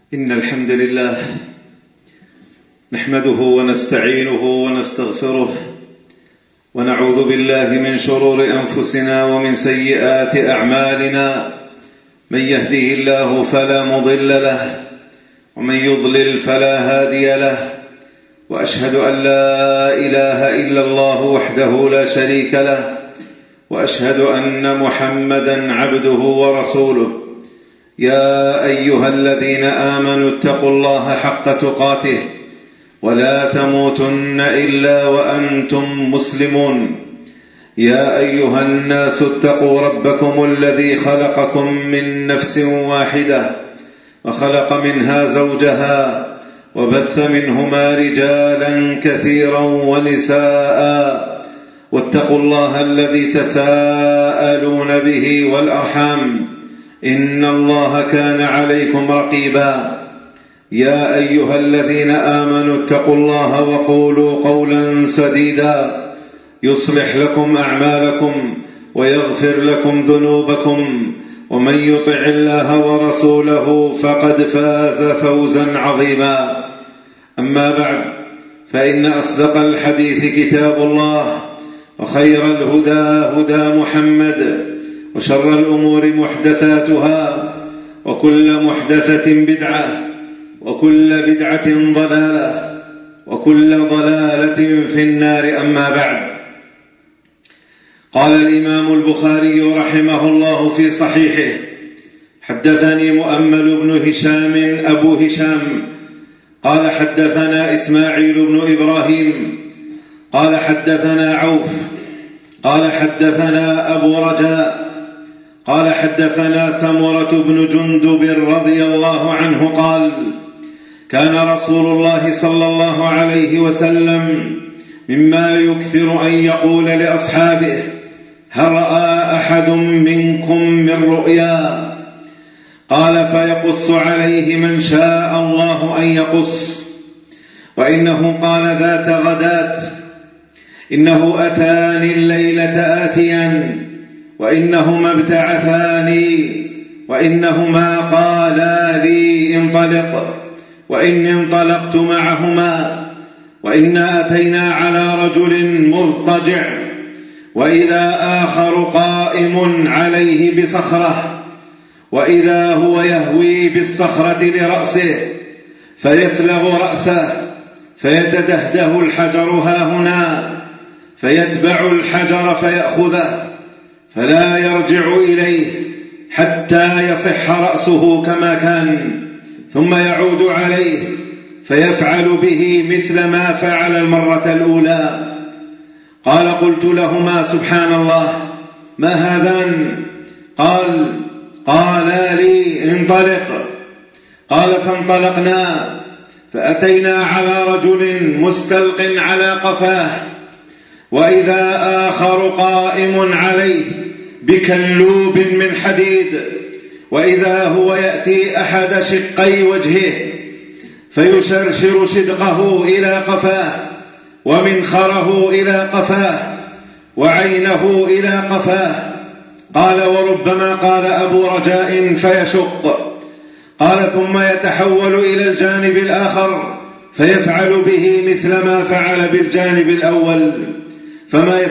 إن الحمد لله نحمده ونستعينه ونستغفره ونعوذ بالله من شرور أنفسنا ومن سيئات أعمالنا. من يهده الله فلا مضل له ومن يضلل فلا هادي له، وأشهد أن لا إله إلا الله وحده لا شريك له، وأشهد أن محمدا عبده ورسوله. يا أيها الذين آمنوا اتقوا الله حق تقاته ولا تموتن إلا وأنتم مسلمون. يا أيها الناس اتقوا ربكم الذي خلقكم من نفس واحدة وخلق منها زوجها وبث منهما رجالا كثيرا ونساء، واتقوا الله الذي تساءلون به والأرحام، إن الله كان عليكم رقيبا. يا أيها الذين آمنوا اتقوا الله وقولوا قولا سديدا يصلح لكم أعمالكم ويغفر لكم ذنوبكم، ومن يطع الله ورسوله فقد فاز فوزا عظيما. أما بعد، فإن أصدق الحديث كتاب الله، وخير الهدى هدى محمد، وشر الأمور محدثاتها، وكل محدثة بدعة، وكل بدعة ضلالة، وكل ضلالة في النار. أما بعد، قال الإمام البخاري رحمه الله في صحيحه: حدثني مؤمل بن هشام أبو هشام قال حدثنا إسماعيل بن إبراهيم قال حدثنا عوف قال حدثنا أبو رجاء قال حدثنا سمرة بن جندب رضي الله عنه قال: كان رسول الله صلى الله عليه وسلم مما يكثر أن يقول لأصحابه: هل رأى أحد منكم من رؤيا؟ قال: فيقص عليه من شاء الله أن يقص. وإنه قال ذات غداة: إنه أتاني الليلة آتيا، وإنهما ابتعثاني، وإنهما قالا لي انطلق، وإني انطلقت معهما، وإنا أتينا على رجل مضطجع، وإذا آخر قائم عليه بصخرة، وإذا هو يهوي بالصخرة لرأسه فيثلغ رأسه فيتدهده الحجر هاهنا، فيتبع الحجر فيأخذه فلا يرجع إليه حتى يصح رأسه كما كان، ثم يعود عليه فيفعل به مثل ما فعل المرة الأولى. قال: قلت لهما: سبحان الله، ما هذان؟ قالا لي: انطلق. قال: فانطلقنا فأتينا على رجل مستلق على قفاه، وإذا آخر قائم عليه بكلوب من حديد، وإذا هو يأتي أحد شقي وجهه فيشرشر شدقه إلى قفاه، ومنخره إلى قفاه، وعينه إلى قفاه. قال: وربما قال أبو رجاء فيشق. قال: ثم يتحول إلى الجانب الآخر فيفعل به مثل ما فعل بالجانب الأول، فما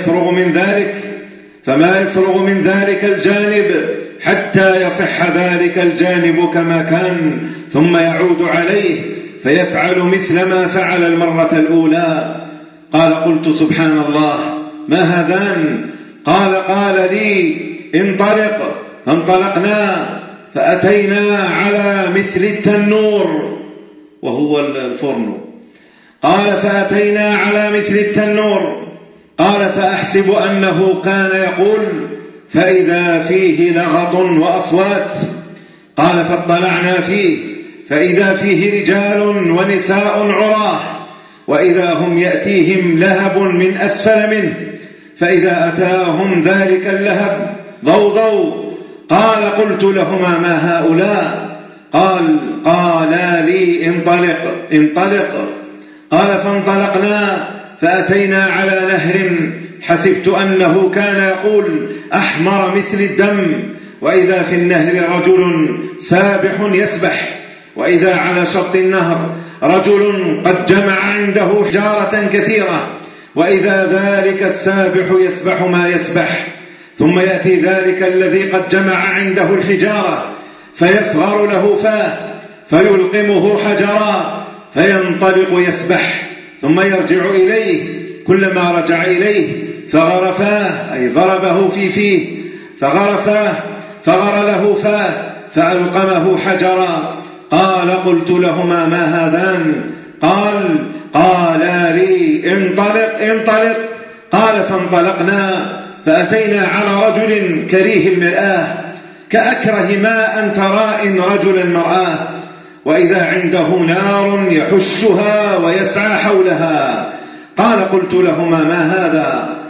يفرغ من ذلك الجانب حتى يصح ذلك الجانب كما كان، ثم يعود عليه فيفعل مثل ما فعل المرة الأولى. قال: قلت: سبحان الله، ما هذان؟ قال لي: انطلق. فانطلقنا فأتينا على مثل التنور، وهو الفرن. قال: فأتينا على مثل التنور. قال: فأحسب أنه كان يقول: فإذا فيه لغط وأصوات. قال: فاطلعنا فيه فإذا فيه رجال ونساء عراه، وإذا هم يأتيهم لهب من أسفل منه، فإذا أتاهم ذلك اللهب ضوضوا. قال: قلت لهما: ما هؤلاء؟ قالا لي: انطلق. قال: فانطلقنا فأتينا على نهر حسبت أنه كان يقول: أحمر مثل الدم، وإذا في النهر رجل سابح يسبح، وإذا على شط النهر رجل قد جمع عنده حجارة كثيرة، وإذا ذلك السابح يسبح ما يسبح، ثم يأتي ذلك الذي قد جمع عنده الحجارة فيفغر له فاه فيلقمه حجرا فينطلق يسبح، ثم يرجع إليه، كلما رجع إليه فغر فاه، أي ضربه في فيه فغر فاه، فغر له فاه فألقمه حجرا. قال قلت لهما ما هذان؟ قالا لي انطلق انطلق. قال فانطلقنا فأتينا على رجل كريه المرآة كأكره ما أن ترى رجلا مرآة، وإذا عنده نار يحشها ويسعى حولها. قال قلت لهما ما هذا؟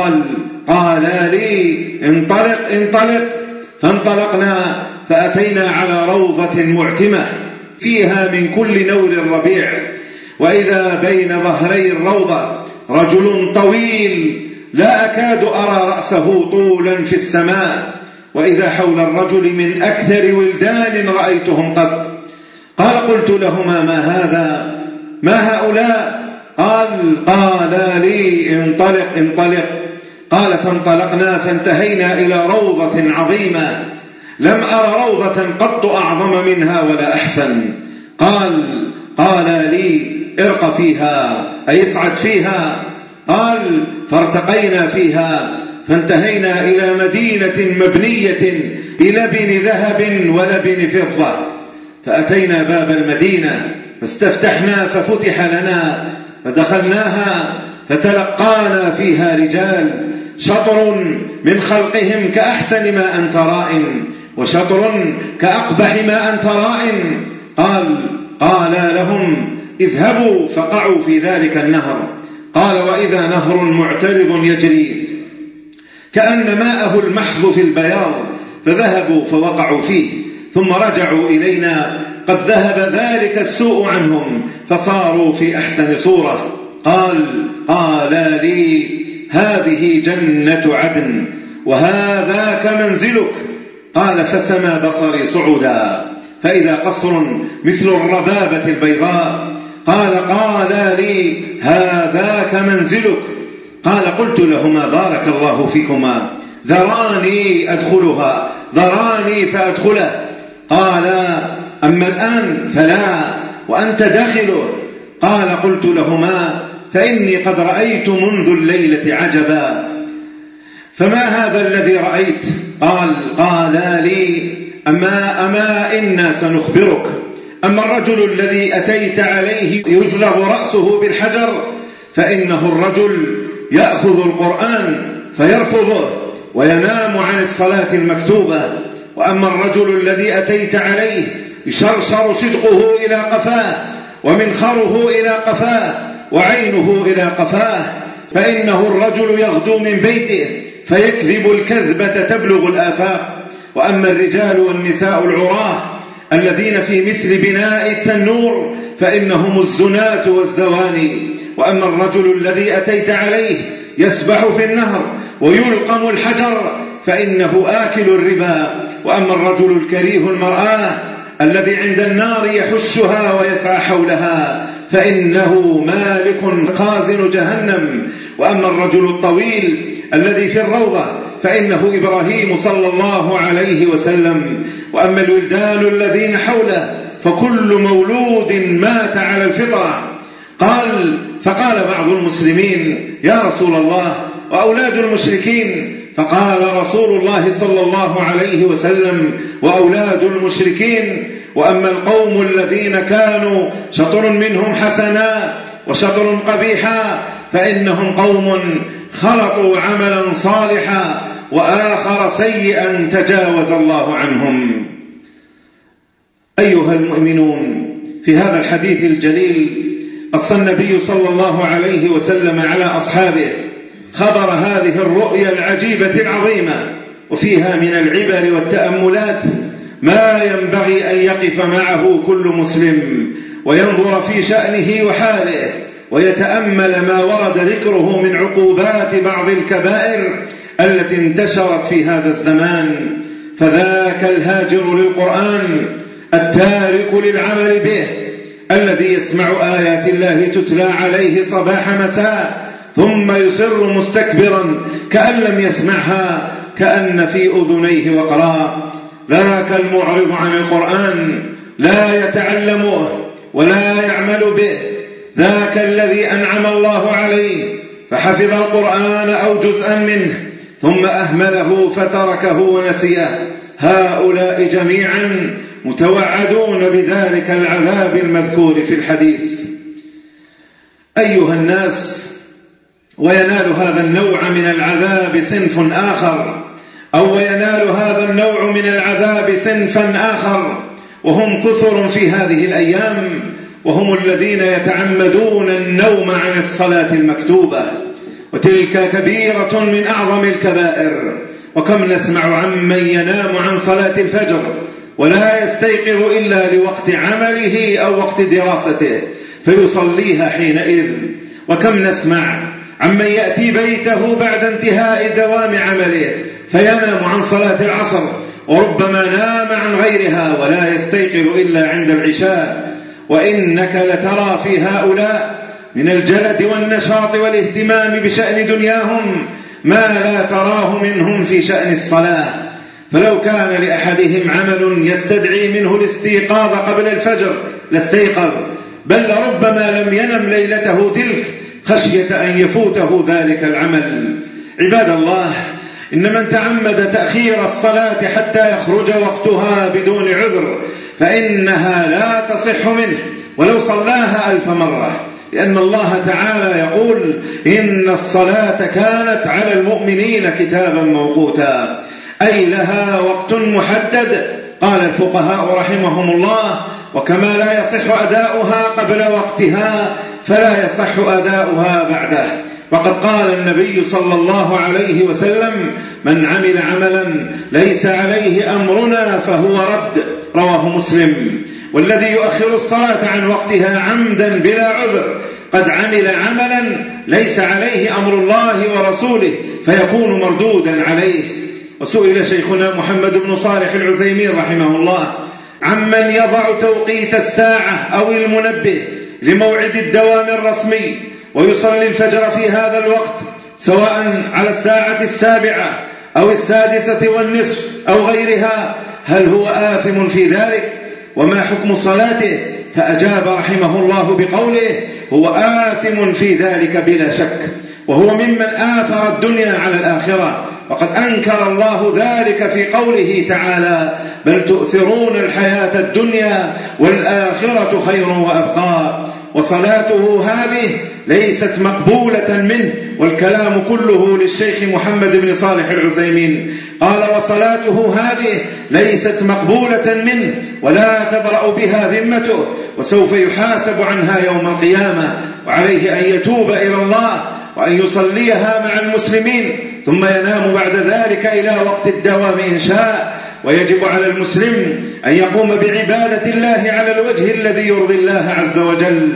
قالا لي انطلق انطلق. فانطلقنا فأتينا على روضة معتمة فيها من كل نور الربيع، وإذا بين ظهري الروضة رجل طويل لا أكاد أرى رأسه طولا في السماء، وإذا حول الرجل من أكثر ولدان رأيتهم قط. قال قلت لهما ما هذا؟ ما هؤلاء؟ قالا لي انطلق انطلق. قال فانطلقنا فانتهينا إلى روضة عظيمة لم أرى روضة قط أعظم منها ولا أحسن. قال لي ارق فيها، أي اصعد فيها. فارتقينا فيها فانتهينا إلى مدينة مبنية بلبن ذهب ولبن فضة، فأتينا باب المدينة فاستفتحنا ففتح لنا فدخلناها فتلقانا فيها رجال شطر من خلقهم كأحسن ما أنت رائن، وشطر كأقبح ما أنت رائن. قال لهم اذهبوا فقعوا في ذلك النهر. قال وإذا نهر معترض يجري كأن ماءه المحض في البياض، فذهبوا فوقعوا فيه ثم رجعوا إلينا قد ذهب ذلك السوء عنهم فصاروا في أحسن صورة. قال لي هذه جنة عدن وهذاك منزلك. قال فسما بصري صعودا فإذا قصر مثل الربابة البيضاء. قال لي هذاك منزلك. قال قلت لهما بارك الله فيكما، ذراني أدخلها، ذراني فأدخله. قال أما الآن فلا وأنت داخله. قال قلت لهما فإني قد رأيت منذ الليلة عجبا. فما هذا الذي رأيت؟ قال لي أما إنا سنخبرك. أما الرجل الذي أتيت عليه يزلغ رأسه بالحجر فإنه الرجل يأخذ القرآن فيرفضه وينام عن الصلاة المكتوبة. وأما الرجل الذي أتيت عليه يشرشر صدقه إلى قفاه ومنخره إلى قفاه وعينه إلى قفاه، فإنه الرجل يغدو من بيته فيكذب الكذبة تبلغ الآفاق. وأما الرجال والنساء العراه الذين في مثل بناء التنور فإنهم الزناة والزواني. وأما الرجل الذي أتيت عليه يسبح في النهر ويلقم الحجر فإنه آكل الربا. وأما الرجل الكريه المرآة الذي عند النار يحشها ويسعى حولها فإنه مالك خازن جهنم. وأما الرجل الطويل الذي في الروضة فإنه إبراهيم صلى الله عليه وسلم. وأما الولدان الذين حوله فكل مولود مات على الفطرة. فقال بعض المسلمين يا رسول الله وأولاد المشركين؟ فقال رسول الله صلى الله عليه وسلم وأولاد المشركين. وأما القوم الذين كانوا شطر منهم حسنا وشطر قبيحا فإنهم قوم خلطوا عملا صالحا وآخر سيئا تجاوز الله عنهم. أيها المؤمنون، في هذا الحديث الجليل قص النبي صلى الله عليه وسلم على أصحابه خبر هذه الرؤيا العجيبة العظيمة، وفيها من العبر والتأملات ما ينبغي أن يقف معه كل مسلم وينظر في شأنه وحاله ويتأمل ما ورد ذكره من عقوبات بعض الكبائر التي انتشرت في هذا الزمان. فذاك الهاجر للقرآن التارك للعمل به، الذي يسمع آيات الله تتلى عليه صباح مساء ثم يصر مستكبرا كأن لم يسمعها كأن في أذنيه وقرا. ذاك المعرض عن القرآن لا يتعلمه ولا يعمل به، ذاك الذي أنعم الله عليه فحفظ القرآن أو جزءا منه ثم أهمله فتركه ونسيه. هؤلاء جميعا متوعدون بذلك العذاب المذكور في الحديث. أيها الناس، وينال هذا النوع من العذاب صنف آخر، أو ينال هذا النوع من العذاب صنفا آخر، وهم كثر في هذه الأيام، وهم الذين يتعمدون النوم عن الصلاة المكتوبة، وتلك كبيرة من أعظم الكبائر. وكم نسمع عمن ينام عن صلاة الفجر ولا يستيقظ إلا لوقت عمله أو وقت دراسته فيصليها حينئذ. وكم نسمع عمن يأتي بيته بعد انتهاء دوام عمله فينام عن صلاة العصر، وربما نام عن غيرها ولا يستيقظ إلا عند العشاء. وإنك لترى في هؤلاء من الجلد والنشاط والاهتمام بشأن دنياهم ما لا تراه منهم في شأن الصلاة. فلو كان لأحدهم عمل يستدعي منه الاستيقاظ قبل الفجر لاستيقظ، بل ربما لم ينم ليلته تلك خشية أن يفوته ذلك العمل. عباد الله، إن من تعمد تأخير الصلاة حتى يخرج وقتها بدون عذر فإنها لا تصح منه ولو صلاها 1000 مرة، لأن الله تعالى يقول: إن الصلاة كانت على المؤمنين كتابا موقوتا، أي لها وقت محدد. قال الفقهاء رحمهم الله: وكما لا يصح أداؤها قبل وقتها فلا يصح أداؤها بعده. وقد قال النبي صلى الله عليه وسلم: من عمل عملا ليس عليه أمرنا فهو رد، رواه مسلم. والذي يؤخر الصلاة عن وقتها عمدا بلا عذر قد عمل عملا ليس عليه أمر الله ورسوله فيكون مردودا عليه. وسئل شيخنا محمد بن صالح العثيمين رحمه الله عمن يضع توقيت الساعة أو المنبه لموعد الدوام الرسمي ويصلي الفجر في هذا الوقت سواء على الساعة 7 أو 6:30 أو غيرها، هل هو آثم في ذلك؟ وما حكم صلاته؟ فأجاب رحمه الله بقوله: هو آثم في ذلك بلا شك، وهو ممن آثر الدنيا على الآخرة. وقد أنكر الله ذلك في قوله تعالى: بل تؤثرون الحياة الدنيا والآخرة خير وأبقى. وصلاته هذه ليست مقبولة منه، والكلام كله للشيخ محمد بن صالح العثيمين. قال: وصلاته هذه ليست مقبولة منه ولا تبرأ بها ذمته، وسوف يحاسب عنها يوم القيامة، وعليه أن يتوب إلى الله وأن يصليها مع المسلمين ثم ينام بعد ذلك إلى وقت الدوام إن شاء. ويجب على المسلم أن يقوم بعبادة الله على الوجه الذي يرضي الله عز وجل،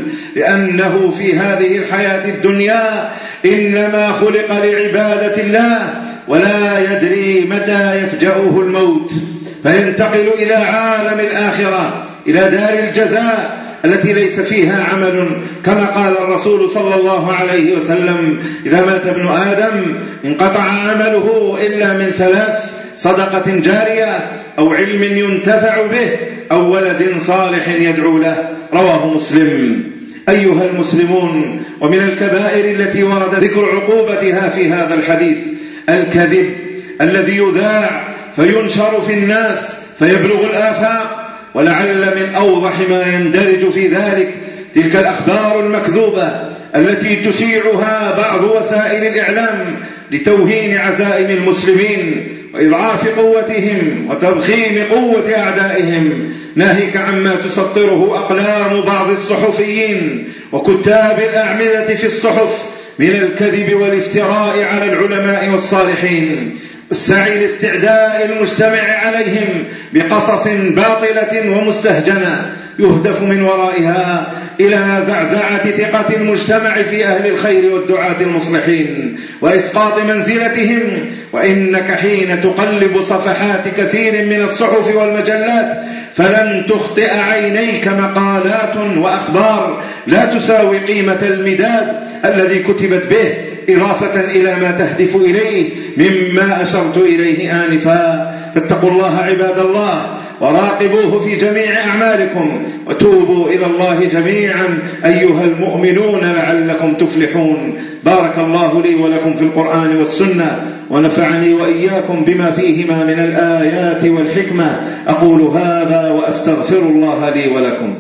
لأنه في هذه الحياة الدنيا إنما خلق لعبادة الله ولا يدري متى يفجأه الموت فينتقل إلى عالم الآخرة، إلى دار الجزاء التي ليس فيها عمل، كما قال الرسول صلى الله عليه وسلم: إذا مات ابن آدم انقطع عمله إلا من 3: صدقة جارية أو علم ينتفع به أو ولد صالح يدعو له، رواه مسلم. أيها المسلمون، ومن الكبائر التي ورد ذكر عقوبتها في هذا الحديث الكذب الذي يذاع فينشر في الناس فيبلغ الآفاق. ولعل من أوضح ما يندرج في ذلك تلك الأخبار المكذوبة التي تشيعها بعض وسائل الإعلام لتوهين عزائم المسلمين وإضعاف قوتهم وتضخيم قوة أعدائهم، ناهيك عما تسطره أقلام بعض الصحفيين وكتاب الأعمدة في الصحف من الكذب والافتراء على العلماء والصالحين، السعي لاستعداء المجتمع عليهم بقصص باطلة ومستهجنة يهدف من ورائها إلى زعزعة ثقة المجتمع في أهل الخير والدعاة المصلحين وإسقاط منزلتهم. وإنك حين تقلب صفحات كثير من الصحف والمجلات فلن تخطئ عينيك مقالات وأخبار لا تساوي قيمة المداد الذي كتبت به، إضافة إلى ما تهدف إليه مما أشرت إليه آنفا. فاتقوا الله عباد الله وراقبوه في جميع أعمالكم وتوبوا إلى الله جميعا أيها المؤمنون لعلكم تفلحون. بارك الله لي ولكم في القرآن والسنة ونفعني وإياكم بما فيهما من الآيات والحكمة. أقول هذا وأستغفر الله لي ولكم.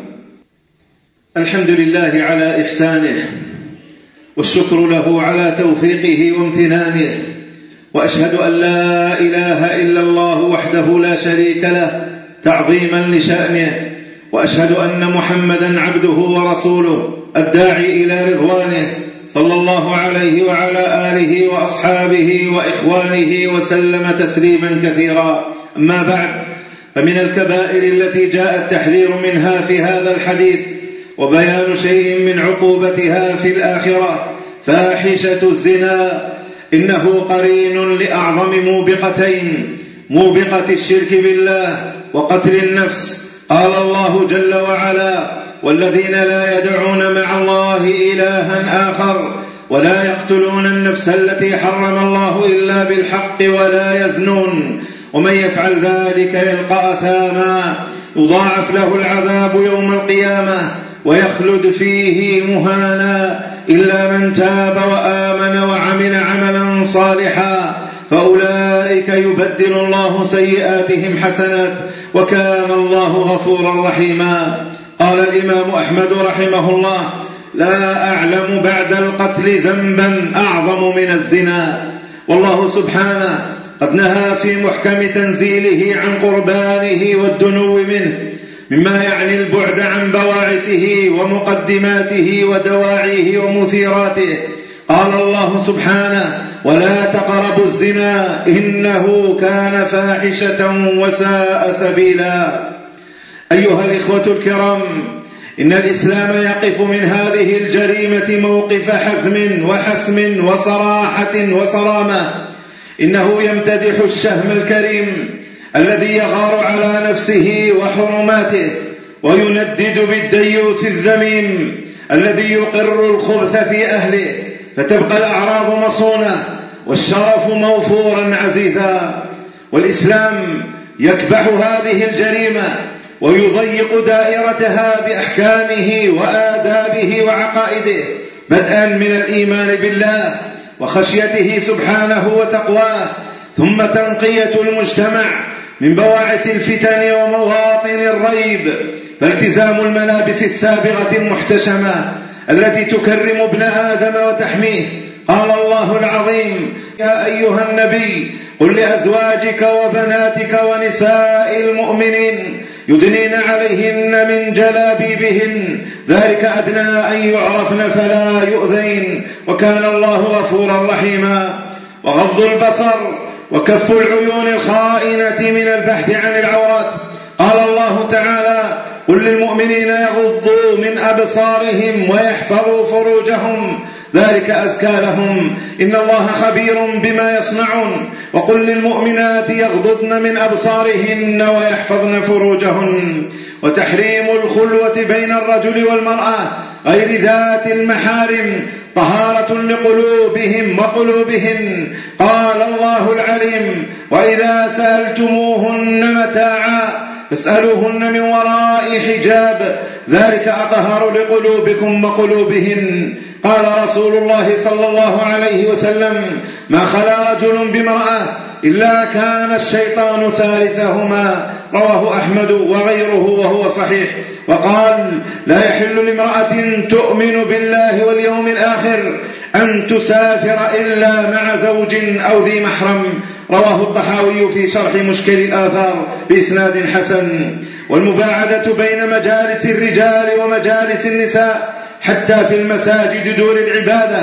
الحمد لله على إحسانه والشكر له على توفيقه وامتنانه، وأشهد أن لا إله إلا الله وحده لا شريك له تعظيما لشأنه، وأشهد أن محمدا عبده ورسوله الداعي إلى رضوانه صلى الله عليه وعلى آله وأصحابه وإخوانه وسلم تسليما كثيرا. أما بعد، فمن الكبائر التي جاء التحذير منها في هذا الحديث وبيان شيء من عقوبتها في الآخرة فاحشة الزنا. إنه قرين لأعظم موبقتين: موبقة الشرك بالله وقتل النفس. قال الله جل وعلا: والذين لا يدعون مع الله إلها آخر ولا يقتلون النفس التي حرم الله إلا بالحق ولا يزنون ومن يفعل ذلك يلقى أثاما يضاعف له العذاب يوم القيامة ويخلد فيه مهانا إلا من تاب وآمن وعمل عملا صالحا فأولئك يبدل الله سيئاتهم حسنات وكان الله غفورا رحيما. قال الإمام أحمد رحمه الله: لا أعلم بعد القتل ذنبا أعظم من الزنا. والله سبحانه قد نهى في محكم تنزيله عن قربانه والدنو منه، مما يعني البعد عن بواعثه ومقدماته ودواعيه ومثيراته. قال الله سبحانه: ولا تقربوا الزنا إنه كان فاحشة وساء سبيلا. أيها الإخوة الكرام، إن الإسلام يقف من هذه الجريمة موقف حزم وحسم وصراحة وصرامة. إنه يمتدح الشهم الكريم الذي يغار على نفسه وحرماته، ويندد بالديوث الذميم الذي يقر الخبث في أهله، فتبقى الأعراض مصونة والشرف موفورا عزيزا. والإسلام يكبح هذه الجريمة ويضيق دائرتها بأحكامه وآدابه وعقائده، بدءا من الإيمان بالله وخشيته سبحانه وتقواه، ثم تنقية المجتمع من بواعث الفتن ومواطن الريب، فالتزام الملابس السابغة المحتشمة التي تكرم ابن آدم وتحميه. قال الله العظيم: يا أيها النبي قل لأزواجك وبناتك ونساء المؤمنين يدنين عليهن من جلابيبهن ذلك أدنى أن يعرفن فلا يؤذين وكان الله غفورا رحيما. وغض البصر وكف العيون الخائنة من البحث عن العورات. قال الله تعالى: قل للمؤمنين يغضوا من أبصارهم ويحفظوا فروجهم ذلك أزكى لهم إن الله خبير بما يصنعون. وقل للمؤمنات يغضضن من أبصارهن ويحفظن فروجهن. وتحريم الخلوة بين الرجل والمرأة غير ذات المحارم طهارة لقلوبهم وقلوبهن. قال الله العليم: وإذا سألتموهن متاعا فاسألوهن من وراء حجاب ذلك أطهر لقلوبكم وقلوبهن. قال رسول الله صلى الله عليه وسلم: ما خلا رجل بامرأة إلا كان الشيطان ثالثهما. رواه أحمد وغيره وهو صحيح. وقال: لا يحل لامرأة تؤمن بالله واليوم الآخر أن تسافر إلا مع زوج أو ذي محرم. رواه الطحاوي في شرح مشكل الآثار بإسناد حسن. والمباعدة بين مجالس الرجال ومجالس النساء حتى في المساجد دور العبادة،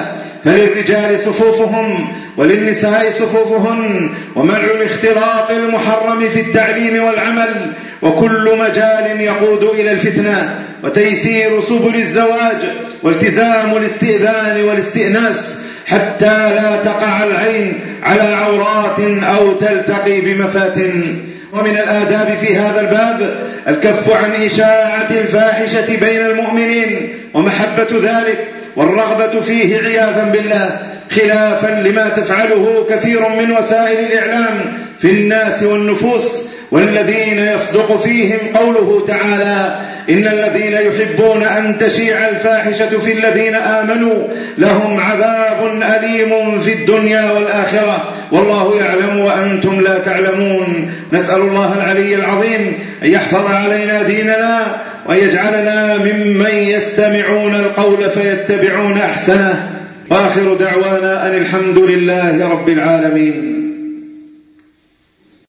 فللرجال صفوفهم وللنساء صفوفهن، ومنع الاختلاط المحرم في التعليم والعمل وكل مجال يقود إلى الفتنة، وتيسير سبل الزواج والتزام الاستئذان والاستئناس حتى لا تقع العين على عورات أو تلتقي بمفاتن. ومن الآداب في هذا الباب الكف عن إشاعة الفاحشة بين المؤمنين ومحبة ذلك والرغبة فيه عياذا بالله، خلافا لما تفعله كثير من وسائل الإعلام في الناس والنفوس، والذين يصدق فيهم قوله تعالى: إن الذين يحبون أن تشيع الفاحشة في الذين آمنوا لهم عذاب أليم في الدنيا والآخرة والله يعلم وأنتم لا تعلمون. نسأل الله العلي العظيم أن يحفظ علينا ديننا وأن يجعلنا ممن يستمعون القول فيتبعون أحسنه، وآخر دعوانا أن الحمد لله رب العالمين.